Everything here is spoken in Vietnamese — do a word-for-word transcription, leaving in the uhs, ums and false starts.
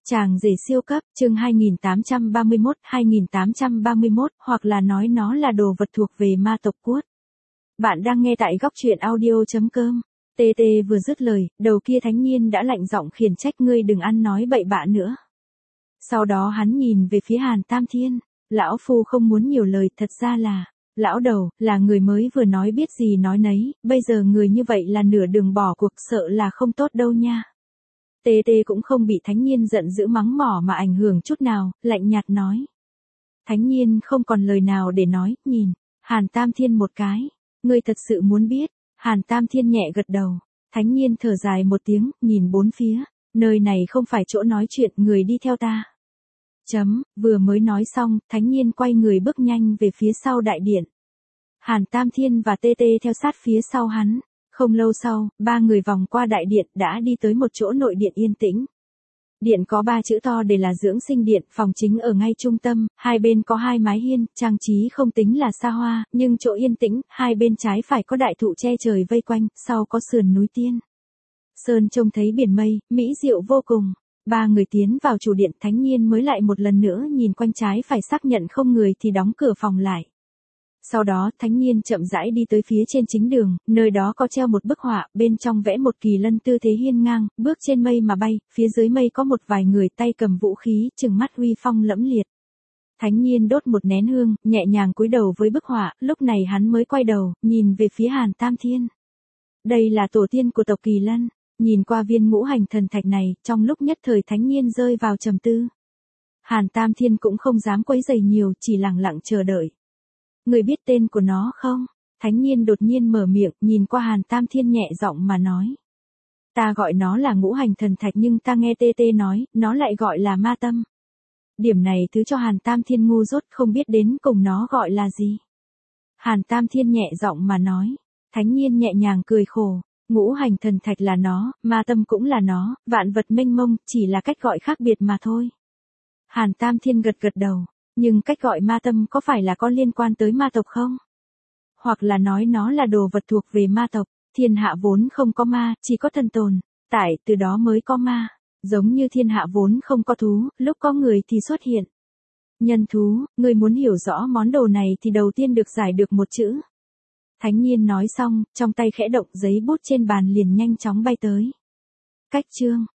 Chàng rể siêu cấp, chương hai nghìn tám trăm ba mươi mốt, hai nghìn tám trăm ba mươi mốt, hoặc là nói nó là đồ vật thuộc về ma tộc Quất. Bạn đang nghe tại góc truyện audio chấm com. Tê tê vừa dứt lời, đầu kia Thánh Nhiên đã lạnh giọng khiển trách ngươi đừng ăn nói bậy bạ nữa. Sau đó hắn nhìn về phía Hàn Tam Thiên, lão phu không muốn nhiều lời, thật ra là, lão đầu, là người mới vừa nói biết gì nói nấy, bây giờ người như vậy là nửa đường bỏ cuộc, sợ là không tốt đâu nha. Tê tê cũng không bị Thánh Nhiên giận dữ mắng mỏ mà ảnh hưởng chút nào, lạnh nhạt nói. Thánh Nhiên không còn lời nào để nói, nhìn Hàn Tam Thiên một cái. Ngươi thật sự muốn biết? Hàn Tam Thiên nhẹ gật đầu. Thánh Nhiên thở dài một tiếng, nhìn bốn phía. Nơi này không phải chỗ nói chuyện, người đi theo ta. Chấm, vừa mới nói xong, Thánh Nhiên quay người bước nhanh về phía sau đại điện. Hàn Tam Thiên và Tê Tê theo sát phía sau hắn. Không lâu sau, ba người vòng qua đại điện đã đi tới một chỗ nội điện yên tĩnh. Điện có ba chữ to để là dưỡng sinh điện, phòng chính ở ngay trung tâm, hai bên có hai mái hiên, trang trí không tính là xa hoa, nhưng chỗ yên tĩnh, hai bên trái phải có đại thụ che trời vây quanh, sau có sườn núi tiên. Sơn trông thấy biển mây, mỹ diệu vô cùng. Ba người tiến vào chủ điện, Thánh Nhiên mới lại một lần nữa nhìn quanh trái phải xác nhận không người thì đóng cửa phòng lại. Sau đó, Thánh Nhiên chậm rãi đi tới phía trên chính đường, nơi đó có treo một bức họa, bên trong vẽ một kỳ lân tư thế hiên ngang, bước trên mây mà bay, phía dưới mây có một vài người tay cầm vũ khí, trừng mắt uy phong lẫm liệt. Thánh Nhiên đốt một nén hương, nhẹ nhàng cúi đầu với bức họa, lúc này hắn mới quay đầu, nhìn về phía Hàn Tam Thiên. Đây là tổ tiên của tộc Kỳ Lân, nhìn qua viên ngũ hành thần thạch này, trong lúc nhất thời Thánh Nhiên rơi vào trầm tư. Hàn Tam Thiên cũng không dám quấy rầy nhiều, chỉ lặng lặng chờ đợi. Người biết tên của nó không? Thánh Nhiên đột nhiên mở miệng, nhìn qua Hàn Tam Thiên nhẹ giọng mà nói. Ta gọi nó là ngũ hành thần thạch nhưng ta nghe Tê Tê nói, nó lại gọi là ma tâm. Điểm này thứ cho Hàn Tam Thiên ngu dốt không biết đến cùng nó gọi là gì. Hàn Tam Thiên nhẹ giọng mà nói. Thánh Nhiên nhẹ nhàng cười khổ. Ngũ hành thần thạch là nó, ma tâm cũng là nó, vạn vật mênh mông, chỉ là cách gọi khác biệt mà thôi. Hàn Tam Thiên gật gật đầu. Nhưng cách gọi ma tâm có phải là có liên quan tới ma tộc không? Hoặc là nói nó là đồ vật thuộc về ma tộc, thiên hạ vốn không có ma, chỉ có thần tồn, tại từ đó mới có ma, giống như thiên hạ vốn không có thú, lúc có người thì xuất hiện. Nhân thú, người muốn hiểu rõ món đồ này thì đầu tiên được giải được một chữ. Thánh Nhiên nói xong, trong tay khẽ động giấy bút trên bàn liền nhanh chóng bay tới. Cách chương